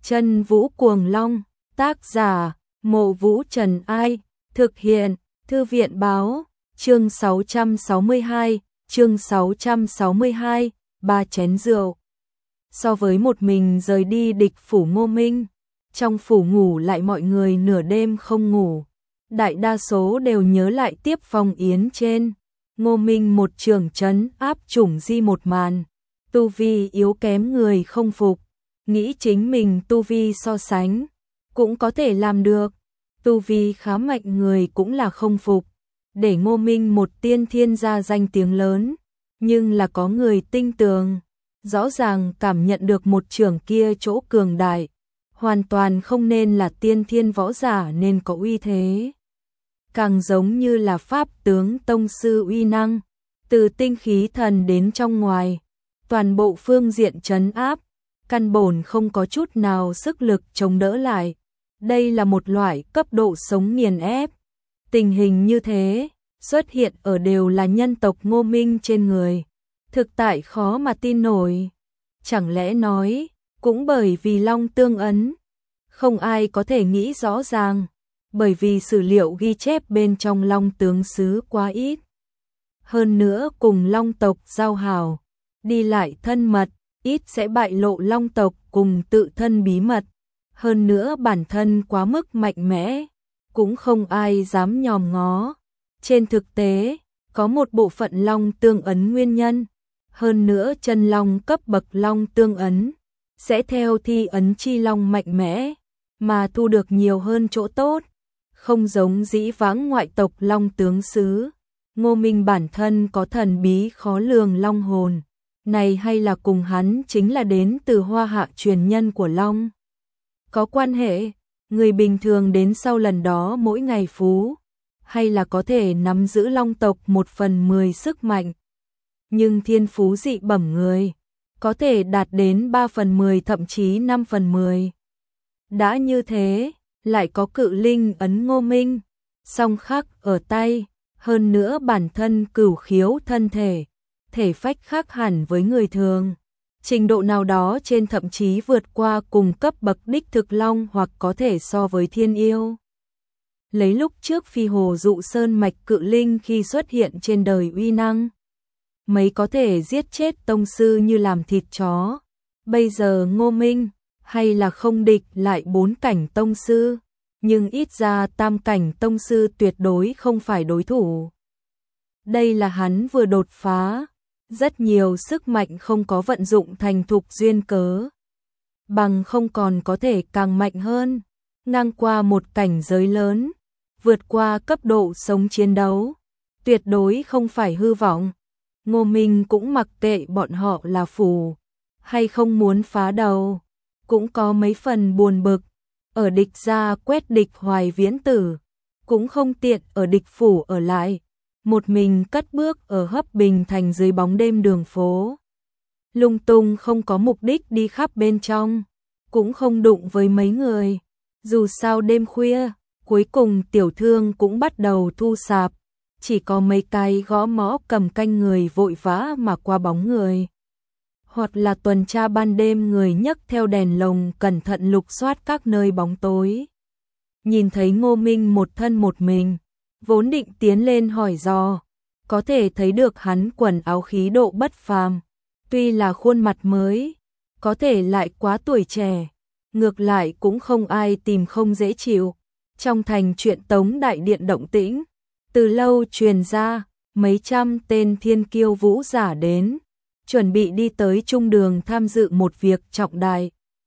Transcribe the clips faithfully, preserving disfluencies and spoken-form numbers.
Chân Vũ Cuồng Long, tác giả, Mộ Vũ Trần Ai, thực hiện, Thư viện Báo, chương sáu trăm sáu mươi hai, chương sáu trăm sáu mươi hai, ba chén rượu. So với một mình rời đi địch phủ Ngô Minh, trong phủ ngủ lại mọi người nửa đêm không ngủ, đại đa số đều nhớ lại tiếp phong yến trên. Ngô Minh một trường trấn áp chủng di một màn, tu vi yếu kém người không phục, nghĩ chính mình tu vi so sánh, cũng có thể làm được, tu vi khá mạnh người cũng là không phục, để Ngô Minh một tiên thiên gia danh tiếng lớn, nhưng là có người tinh tường, rõ ràng cảm nhận được một trường kia chỗ cường đại, hoàn toàn không nên là tiên thiên võ giả nên có uy thế. Càng giống như là pháp tướng tông sư uy năng, từ tinh khí thần đến trong ngoài, toàn bộ phương diện trấn áp, căn bổn không có chút nào sức lực chống đỡ lại. Đây là một loại cấp độ sống nghiền ép. Tình hình như thế, xuất hiện ở đều là nhân tộc Ngô Minh trên người. Thực tại khó mà tin nổi. Chẳng lẽ nói, cũng bởi vì Long tương ấn, không ai có thể nghĩ rõ ràng. Bởi vì sử liệu ghi chép bên trong Long tướng sứ quá ít. Hơn nữa cùng Long tộc giao hảo, đi lại thân mật, ít sẽ bại lộ Long tộc cùng tự thân bí mật. Hơn nữa bản thân quá mức mạnh mẽ, cũng không ai dám nhòm ngó. Trên thực tế, có một bộ phận Long tương ấn nguyên nhân. Hơn nữa chân Long cấp bậc Long tương ấn, sẽ theo thi ấn chi Long mạnh mẽ, mà thu được nhiều hơn chỗ tốt. Không giống dĩ vãng ngoại tộc Long tướng sứ, Ngô Minh bản thân có thần bí khó lường Long hồn, này hay là cùng hắn chính là đến từ Hoa Hạ truyền nhân của Long. Có quan hệ, người bình thường đến sau lần đó mỗi ngày phú, hay là có thể nắm giữ Long tộc một phần mười sức mạnh. Nhưng thiên phú dị bẩm người, có thể đạt đến ba phần mười thậm chí năm phần mười. Đã như thế, lại có cự linh ấn Ngô Minh, song khắc ở tay, hơn nữa bản thân cửu khiếu thân thể, thể phách khác hẳn với người thường. Trình độ nào đó trên thậm chí vượt qua cùng cấp bậc đích thực Long hoặc có thể so với thiên yêu. Lấy lúc trước Phi Hồ Dụ Sơn mạch cự linh khi xuất hiện trên đời uy năng, mấy có thể giết chết tông sư như làm thịt chó. Bây giờ Ngô Minh, hay là không địch lại bốn cảnh tông sư, nhưng ít ra tam cảnh tông sư tuyệt đối không phải đối thủ. Đây là hắn vừa đột phá, rất nhiều sức mạnh không có vận dụng thành thục duyên cớ. Bằng không còn có thể càng mạnh hơn, ngang qua một cảnh giới lớn, vượt qua cấp độ sống chiến đấu, tuyệt đối không phải hư vọng. Ngô Minh cũng mặc kệ bọn họ là phù, hay không muốn phá đầu, cũng có mấy phần buồn bực. Ở địch gia quét địch Hoài Viễn Tử, cũng không tiện ở địch phủ ở lại, một mình cất bước ở Hấp Bình thành dưới bóng đêm đường phố. Lung tung không có mục đích đi khắp bên trong, cũng không đụng với mấy người. Dù sao đêm khuya, cuối cùng tiểu thương cũng bắt đầu thu sạp, chỉ có mấy cái gõ mõ cầm canh người vội vã mà qua bóng người. Hoặc là tuần tra ban đêm người nhấc theo đèn lồng cẩn thận lục soát các nơi bóng tối. Nhìn thấy Ngô Minh một thân một mình, vốn định tiến lên hỏi dò, có thể thấy được hắn quần áo khí độ bất phàm, tuy là khuôn mặt mới, có thể lại quá tuổi trẻ, ngược lại cũng không ai tìm không dễ chịu. Trong thành chuyện Tống Đại Điện động tĩnh, từ lâu truyền ra, mấy trăm tên thiên kiêu vũ giả đến, chuẩn bị đi tới trung đường tham dự một việc trọng đại.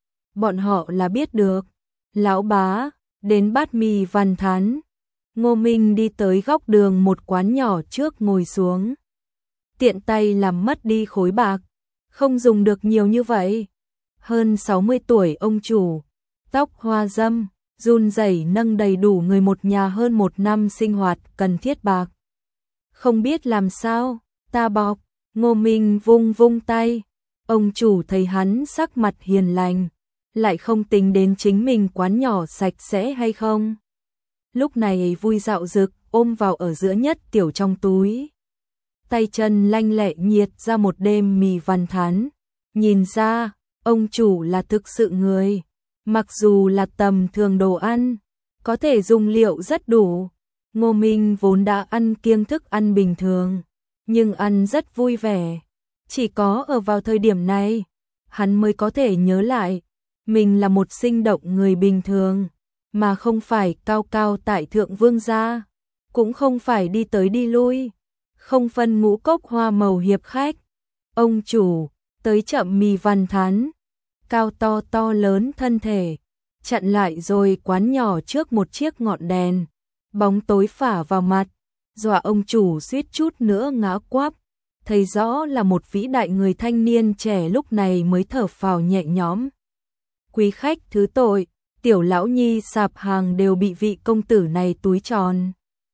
Bọn họ là biết được, lão bá, đến bát mì Văn Thán. Ngô Minh đi tới góc đường một quán nhỏ trước ngồi xuống. Tiện tay làm mất đi khối bạc, không dùng được nhiều như vậy. Hơn sáu mươi tuổi ông chủ, tóc hoa râm, run rẩy nâng đầy đủ người một nhà hơn một năm sinh hoạt cần thiết bạc. Không biết làm sao, ta bọc. Ngô Minh vung vung tay, ông chủ thấy hắn sắc mặt hiền lành, lại không tính đến chính mình quán nhỏ sạch sẽ hay không. Lúc này vui dạo dực, ôm vào ở giữa nhất tiểu trong túi. Tay chân lanh lẹ nhiệt ra một đêm mì Văn Thán. Nhìn ra, ông chủ là thực sự người, Mặc dù là tầm thường đồ ăn, có thể dùng liệu rất đủ. Ngô Minh vốn đã ăn kiêng thức ăn bình thường, nhưng ăn rất vui vẻ. Chỉ có ở vào thời điểm này, hắn mới có thể nhớ lại, mình là một sinh động người bình thường, mà không phải cao cao tại thượng vương gia, cũng không phải đi tới đi lui, không phân ngũ cốc hoa màu hiệp khách. Ông chủ, tới chậm mì Văn Thán, cao to to lớn thân thể, chặn lại rồi quán nhỏ trước một chiếc ngọn đèn, bóng tối phả vào mặt, dọa ông chủ suýt chút nữa ngã quắp. Thấy rõ là một vĩ đại người thanh niên trẻ lúc này mới thở phào nhẹ nhõm. Quý khách thứ tội, tiểu lão nhi sạp hàng đều bị vị công tử này túi tròn.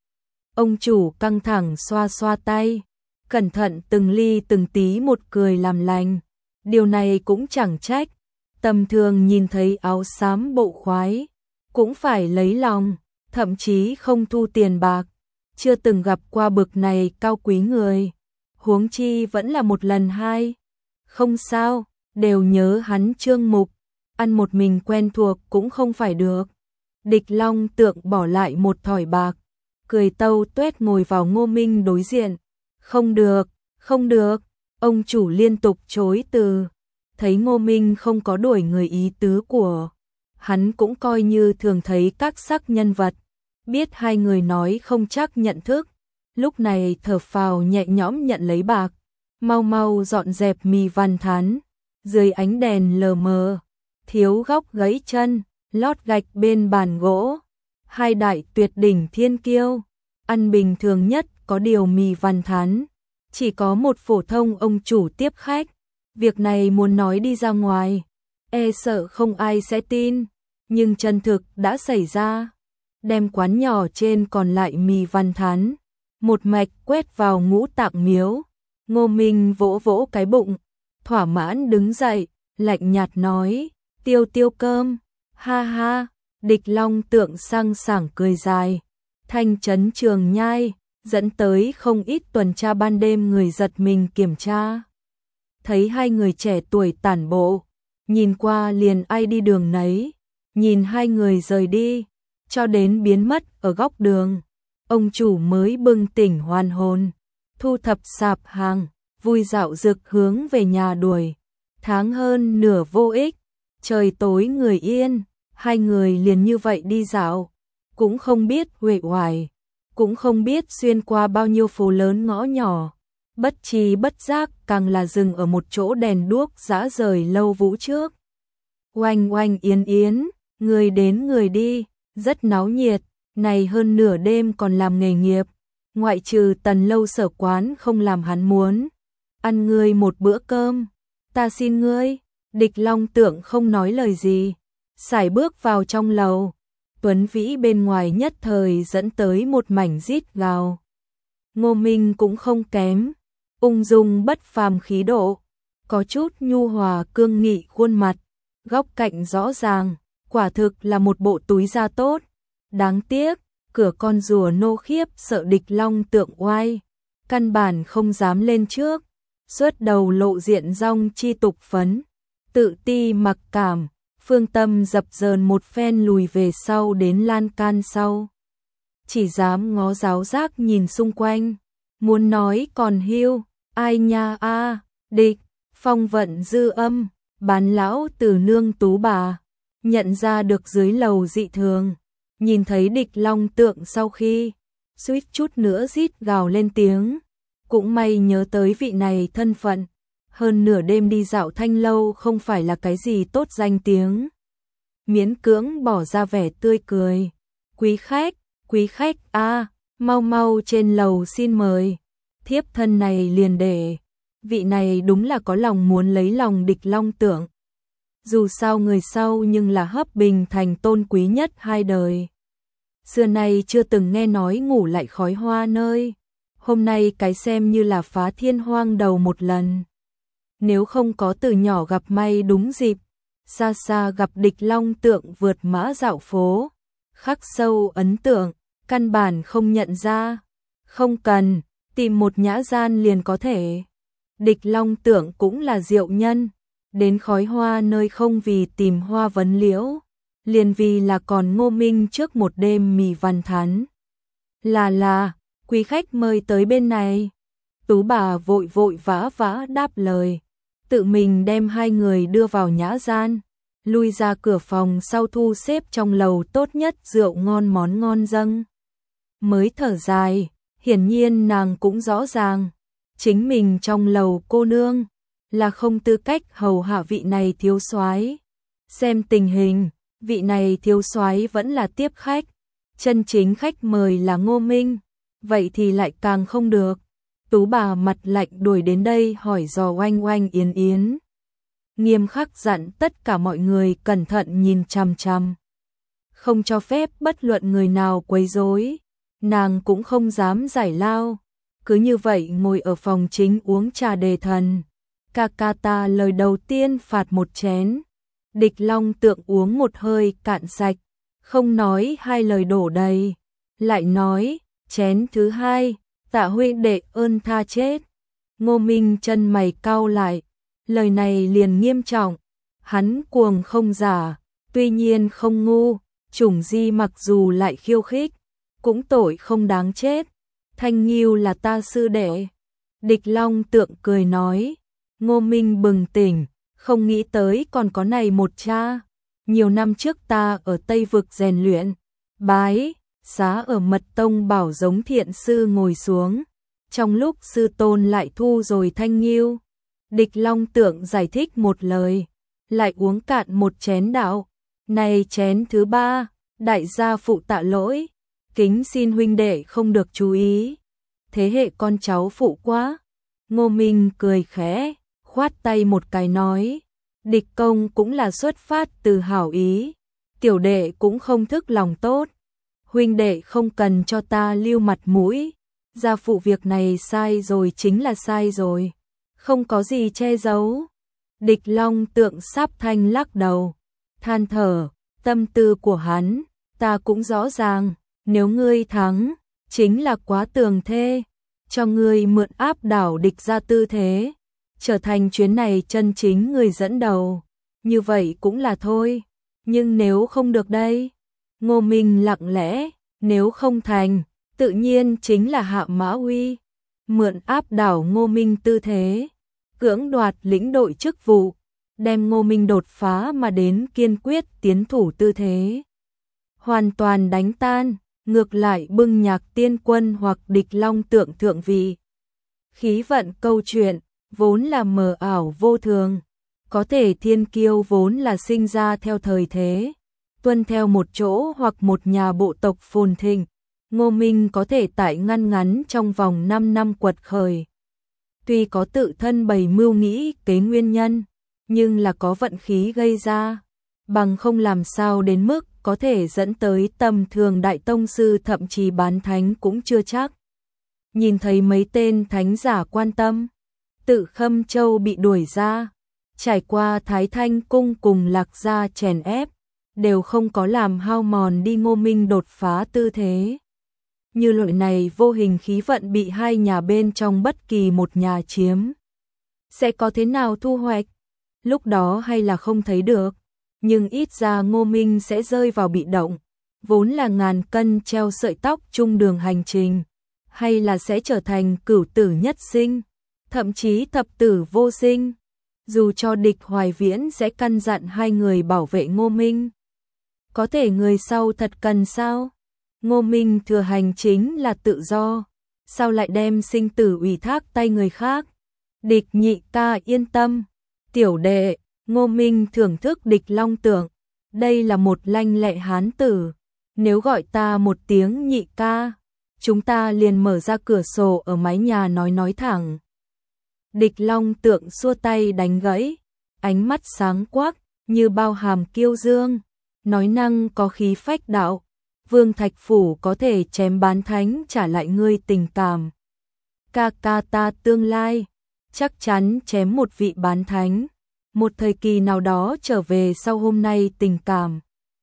Ông chủ căng thẳng xoa xoa tay, cẩn thận từng ly từng tí một cười làm lành. Điều này cũng chẳng trách, tầm thường nhìn thấy áo xám bộ khoái, cũng phải lấy lòng, thậm chí không thu tiền bạc, chưa từng gặp qua bực này cao quý người. Huống chi vẫn là một lần hai. Không sao, đều nhớ hắn Trương Mục, ăn một mình quen thuộc cũng không phải được. Địch Long Tượng bỏ lại một thỏi bạc, cười tâu tuét ngồi vào Ngô Minh đối diện. Không được, không được, ông chủ liên tục chối từ. Thấy Ngô Minh không có đuổi người ý tứ của hắn, cũng coi như thường thấy các sắc nhân vật, biết hai người nói không chắc nhận thức. Lúc này thở phào nhẹ nhõm nhận lấy bạc, mau mau dọn dẹp mì Văn Thán. Dưới ánh đèn lờ mờ, thiếu góc gãy chân, lót gạch bên bàn gỗ. Hai đại tuyệt đỉnh thiên kiêu, ăn bình thường nhất có điều mì Văn Thán. Chỉ có một phổ thông ông chủ tiếp khách. Việc này muốn nói đi ra ngoài, e sợ không ai sẽ tin. Nhưng chân thực đã xảy ra. Đem quán nhỏ trên còn lại mì Văn Thán, một mạch quét vào Ngũ Tạng Miếu. Ngô Minh vỗ vỗ cái bụng, thỏa mãn đứng dậy, lạnh nhạt nói, tiêu tiêu cơm, ha ha. Địch Long Tượng sang sảng cười dài, thanh trấn Trường Nhai, dẫn tới không ít tuần tra ban đêm người giật mình kiểm tra. Thấy hai người trẻ tuổi tản bộ, nhìn qua liền ai đi đường nấy, nhìn hai người rời đi, cho đến biến mất ở góc đường. Ông chủ mới bừng tỉnh hoàn hồn, thu thập sạp hàng, vui dạo dực hướng về nhà đuổi. Tháng hơn nửa vô ích, trời tối người yên, hai người liền như vậy đi dạo, cũng không biết uể oải, cũng không biết xuyên qua bao nhiêu phố lớn ngõ nhỏ. Bất tri bất giác càng là dừng ở một chỗ đèn đuốc rã rời lâu vũ trước. Oanh oanh yến yến, người đến người đi, rất náo nhiệt. Này hơn nửa đêm còn làm nghề nghiệp, ngoại trừ Tần Lâu Sở quán không làm hắn muốn ăn ngươi một bữa cơm. Ta xin ngươi. Địch Long Tượng không nói lời gì, sải bước vào trong lầu. Tuấn Vĩ bên ngoài nhất thời dẫn tới một mảnh rít gào. Ngô Minh cũng không kém, ung dung bất phàm khí độ, có chút nhu hòa cương nghị khuôn mặt, góc cạnh rõ ràng, quả thực là một bộ túi da tốt. Đáng tiếc, cửa con rùa nô khiếp sợ Địch Long Tượng oai, căn bản không dám lên trước, suốt đầu lộ diện rong chi tục phấn, tự ti mặc cảm, phương tâm dập dờn một phen lùi về sau đến lan can sau. Chỉ dám ngó giáo giác nhìn xung quanh, muốn nói còn hiu, ai nha a, Địch, phong vận dư âm, bán lão từ nương tú bà, nhận ra được dưới lầu dị thường. Nhìn thấy Địch Long Tượng sau khi, suýt chút nữa rít gào lên tiếng. Cũng may nhớ tới vị này thân phận, hơn nửa đêm đi dạo thanh lâu không phải là cái gì tốt danh tiếng. Miễn cưỡng bỏ ra vẻ tươi cười. Quý khách, quý khách a, mau mau trên lầu xin mời. Thiếp thân này liền để, vị này đúng là có lòng muốn lấy lòng Địch Long Tượng. Dù sao người sau nhưng là Hấp Bình Thành tôn quý nhất hai đời. Xưa nay chưa từng nghe nói ngủ lại khói hoa nơi. Hôm nay cái xem như là phá thiên hoang đầu một lần. Nếu không có từ nhỏ gặp may đúng dịp, xa xa gặp Địch Long Tượng vượt mã dạo phố, khắc sâu ấn tượng, căn bản không nhận ra. Không cần, tìm một nhã gian liền có thể. Địch Long Tượng cũng là diệu nhân, đến khói hoa nơi không vì tìm hoa vấn liễu. liền vì là còn Ngô Minh trước một đêm mì văn thắn. Là là, quý khách mời tới bên này. Tú bà vội vội vã vã đáp lời, tự mình đem hai người đưa vào nhã gian, lui ra cửa phòng sau thu xếp trong lầu tốt nhất rượu ngon món ngon dâng. Mới thở dài, hiển nhiên nàng cũng rõ ràng, chính mình trong lầu cô nương là không tư cách hầu hạ vị này thiếu soái. Xem tình hình, vị này thiếu soái vẫn là tiếp khách, chân chính khách mời là Ngô Minh, vậy thì lại càng không được. Tú bà mặt lạnh đuổi đến đây hỏi dò Oanh Oanh Yến Yến, nghiêm khắc dặn tất cả mọi người cẩn thận nhìn chằm chằm, không cho phép bất luận người nào quấy rối. Nàng cũng không dám giải lao, cứ như vậy ngồi ở phòng chính uống trà đề thần. Ca ca ta lời đầu tiên phạt một chén, Địch Long Tượng uống một hơi cạn sạch, không nói hai lời đổ đầy, lại nói, chén thứ hai, Tạ huynh đệ ơn tha chết. Ngô Minh chân mày cau lại, lời này liền nghiêm trọng, hắn cuồng không giả, tuy nhiên không ngu, chủng di mặc dù lại khiêu khích, cũng tội không đáng chết. Thanh Nghiêu là ta sư đệ. Địch Long Tượng cười nói. Ngô Minh bừng tỉnh, không nghĩ tới còn có này một cha. Nhiều năm trước ta ở Tây Vực rèn luyện, bái, xá ở Mật Tông bảo giống thiện sư ngồi xuống. Trong lúc sư tôn lại thu rồi Thanh Nghiêu. Địch Long Tượng giải thích một lời, lại uống cạn một chén đạo. Này chén thứ ba, đại gia phụ tạ lỗi, kính xin huynh đệ không được chú ý. Thế hệ con cháu phụ quá. Ngô Minh cười khẽ, khoát tay một cái nói, địch công cũng là xuất phát từ hảo ý, tiểu đệ cũng không thức lòng tốt, huynh đệ không cần cho ta lưu mặt mũi, gia phụ việc này sai rồi chính là sai rồi, không có gì che giấu. Địch Long Tượng sắp thanh lắc đầu, than thở, tâm tư của hắn, ta cũng rõ ràng, nếu ngươi thắng, chính là quá tường thê, cho ngươi mượn áp đảo địch ra tư thế, trở thành chuyến này chân chính người dẫn đầu, như vậy cũng là thôi, nhưng nếu không được đây, Ngô Minh lặng lẽ, nếu không thành, tự nhiên chính là Hạ Mã Uy, mượn áp đảo Ngô Minh tư thế, cưỡng đoạt lĩnh đội chức vụ, đem Ngô Minh đột phá mà đến kiên quyết tiến thủ tư thế, hoàn toàn đánh tan, ngược lại bưng Nhạc Tiên Quân hoặc Địch Long Tượng thượng vị. Khí vận câu chuyện vốn là mờ ảo vô thường, có thể thiên kiêu vốn là sinh ra theo thời thế, tuân theo một chỗ hoặc một nhà bộ tộc phồn thịnh, Ngô Minh có thể tại ngăn ngắn trong vòng năm năm quật khởi. Tuy có tự thân bày mưu nghĩ kế nguyên nhân, nhưng là có vận khí gây ra, bằng không làm sao đến mức có thể dẫn tới tầm thường đại tông sư thậm chí bán thánh cũng chưa chắc. Nhìn thấy mấy tên thánh giả quan tâm, Tự Khâm Châu bị đuổi ra, trải qua Thái Thanh Cung cùng Lạc Gia chèn ép, đều không có làm hao mòn đi Ngô Minh đột phá tư thế. Như loại này vô hình khí vận bị hai nhà bên trong bất kỳ một nhà chiếm, sẽ có thế nào thu hoạch? Lúc đó hay là không thấy được, nhưng ít ra Ngô Minh sẽ rơi vào bị động, vốn là ngàn cân treo sợi tóc chung đường hành trình, hay là sẽ trở thành cửu tử nhất sinh, thậm chí thập tử vô sinh. Dù cho Địch Hoài Viễn sẽ căn dặn hai người bảo vệ Ngô Minh, có thể người sau thật cần sao? Ngô Minh thừa hành chính là tự do, sao lại đem sinh tử ủy thác tay người khác? Địch nhị ca yên tâm, tiểu đệ, Ngô Minh thưởng thức Địch Long Tượng, đây là một lanh lẹ hán tử, nếu gọi ta một tiếng nhị ca, chúng ta liền mở ra cửa sổ ở mái nhà nói nói thẳng. Địch Long Tượng xua tay đánh gãy, ánh mắt sáng quắc, như bao hàm kiêu dương, nói năng có khí phách đạo, Vương Thạch Phủ có thể chém bán thánh trả lại ngươi tình cảm. Ca ca ta tương lai, chắc chắn chém một vị bán thánh, một thời kỳ nào đó trở về sau hôm nay tình cảm.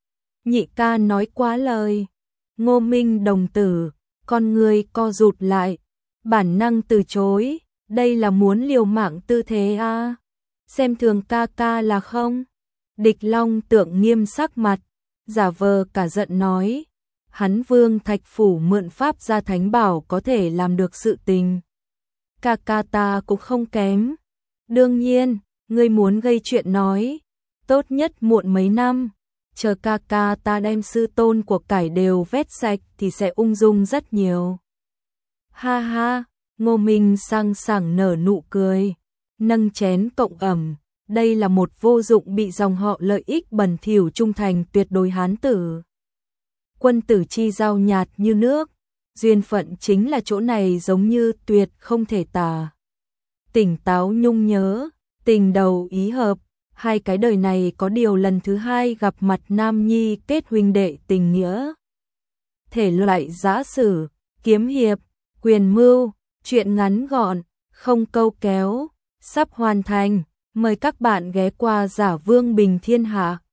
Nhị ca nói quá lời, Ngô Minh đồng tử, con người co rụt lại, bản năng từ chối, đây là muốn liều mạng tư thế a à? Xem thường ca ca là không? Địch Long Tượng nghiêm sắc mặt, giả vờ cả giận nói, hắn Vương Thạch Phủ mượn pháp gia thánh bảo có thể làm được sự tình. Ca ca ta cũng không kém. Đương nhiên, ngươi muốn gây chuyện nói, tốt nhất muộn mấy năm, chờ ca ca ta đem sư tôn của cải đều vét sạch thì sẽ ung dung rất nhiều. Ha ha, Ngô Minh sang sảng nở nụ cười, nâng chén cộng ẩm, đây là một vô dụng bị dòng họ lợi ích bẩn thỉu trung thành tuyệt đối hán tử. Quân tử chi giao nhạt như nước, duyên phận chính là chỗ này giống như tuyệt không thể tả. Tỉnh táo nhung nhớ, tình đầu ý hợp, hai cái đời này có điều lần thứ hai gặp mặt nam nhi kết huynh đệ tình nghĩa. Thể loại giã sử, kiếm hiệp, quyền mưu, truyện ngắn gọn, không câu kéo, sắp hoàn thành, mời các bạn ghé qua Giả Vương Bình Thiên Hạ.